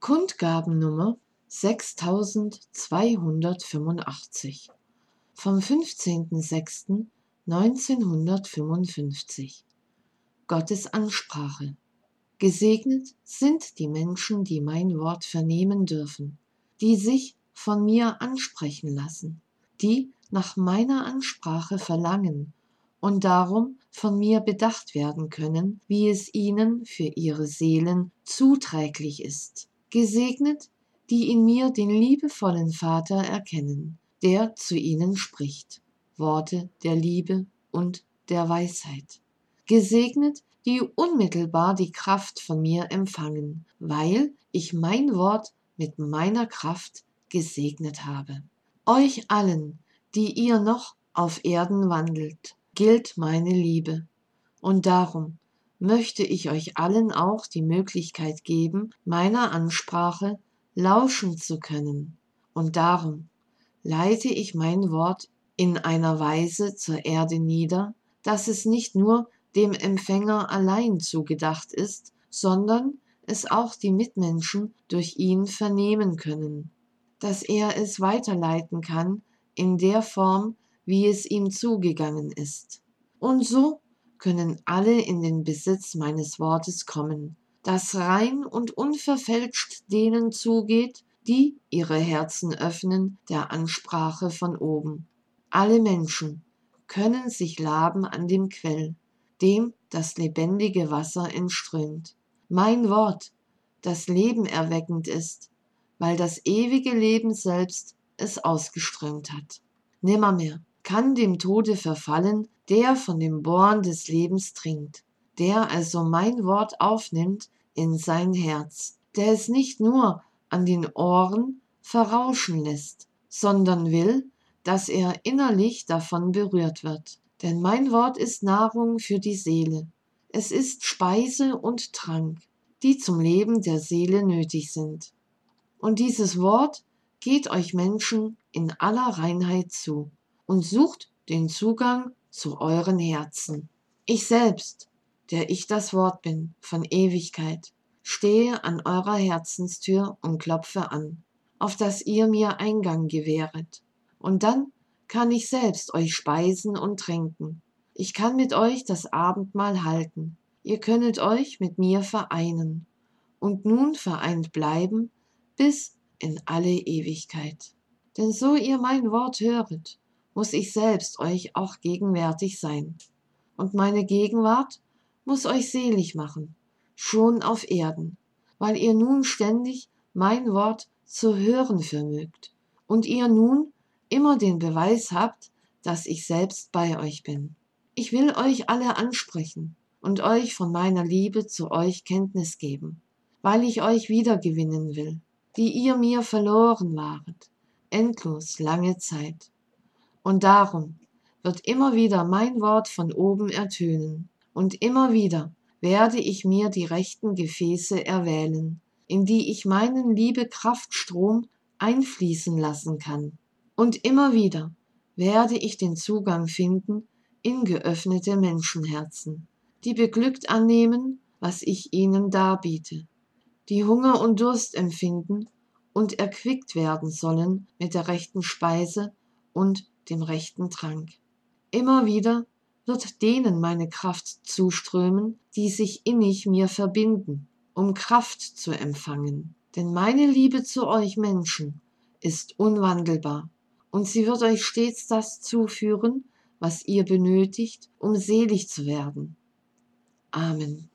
Kundgabennummer 6285 vom 15.06.1955. Gottes Ansprache. Gesegnet sind die Menschen, die mein Wort vernehmen dürfen, die sich von mir ansprechen lassen, die nach meiner Ansprache verlangen und darum von mir bedacht werden können, wie es ihnen für ihre Seelen zuträglich ist. Gesegnet, die in mir den liebevollen Vater erkennen, der zu ihnen spricht, Worte der Liebe und der Weisheit. Gesegnet, die unmittelbar die Kraft von mir empfangen, weil ich mein Wort mit meiner Kraft gesegnet habe. Euch allen, die ihr noch auf Erden wandelt, gilt meine Liebe, und darum möchte ich euch allen auch die Möglichkeit geben, meiner Ansprache lauschen zu können, und darum leite ich mein Wort in einer Weise zur Erde nieder, dass es nicht nur dem Empfänger allein zugedacht ist, sondern es auch die Mitmenschen durch ihn vernehmen können, dass er es weiterleiten kann in der Form, wie es ihm zugegangen ist. Und so können alle in den Besitz meines Wortes kommen, das rein und unverfälscht denen zugeht, die ihre Herzen öffnen der Ansprache von oben. Alle Menschen können sich laben an dem Quell, dem das lebendige Wasser entströmt. Mein Wort, das lebenerweckend ist, weil das ewige Leben selbst es ausgeströmt hat. Nimmermehr kann dem Tode verfallen, der von dem Born des Lebens trinkt, der also mein Wort aufnimmt in sein Herz, der es nicht nur an den Ohren verrauschen lässt, sondern will, dass er innerlich davon berührt wird. Denn mein Wort ist Nahrung für die Seele. Es ist Speise und Trank, die zum Leben der Seele nötig sind. Und dieses Wort geht euch Menschen in aller Reinheit zu und sucht den Zugang zu euren Herzen. Ich selbst, der ich das Wort bin, von Ewigkeit, stehe an eurer Herzenstür und klopfe an, auf dass ihr mir Eingang gewähret. Und dann kann ich selbst euch speisen und tränken. Ich kann mit euch das Abendmahl halten. Ihr könnet euch mit mir vereinen und nun vereint bleiben bis in alle Ewigkeit. Denn so ihr mein Wort höret, muss ich selbst euch auch gegenwärtig sein. Und meine Gegenwart muss euch selig machen, schon auf Erden, weil ihr nun ständig mein Wort zu hören vermögt und ihr nun immer den Beweis habt, dass ich selbst bei euch bin. Ich will euch alle ansprechen und euch von meiner Liebe zu euch Kenntnis geben, weil ich euch wiedergewinnen will, die ihr mir verloren waret, endlos lange Zeit. Und darum wird immer wieder mein Wort von oben ertönen, und immer wieder werde ich mir die rechten Gefäße erwählen, in die ich meinen Liebe-Kraftstrom einfließen lassen kann. Und immer wieder werde ich den Zugang finden in geöffnete Menschenherzen, die beglückt annehmen, was ich ihnen darbiete, die Hunger und Durst empfinden und erquickt werden sollen mit der rechten Speise und dem rechten Trank. Immer wieder wird denen meine Kraft zuströmen, die sich innig mir verbinden, um Kraft zu empfangen. Denn meine Liebe zu euch Menschen ist unwandelbar, und sie wird euch stets das zuführen, was ihr benötigt, um selig zu werden. Amen.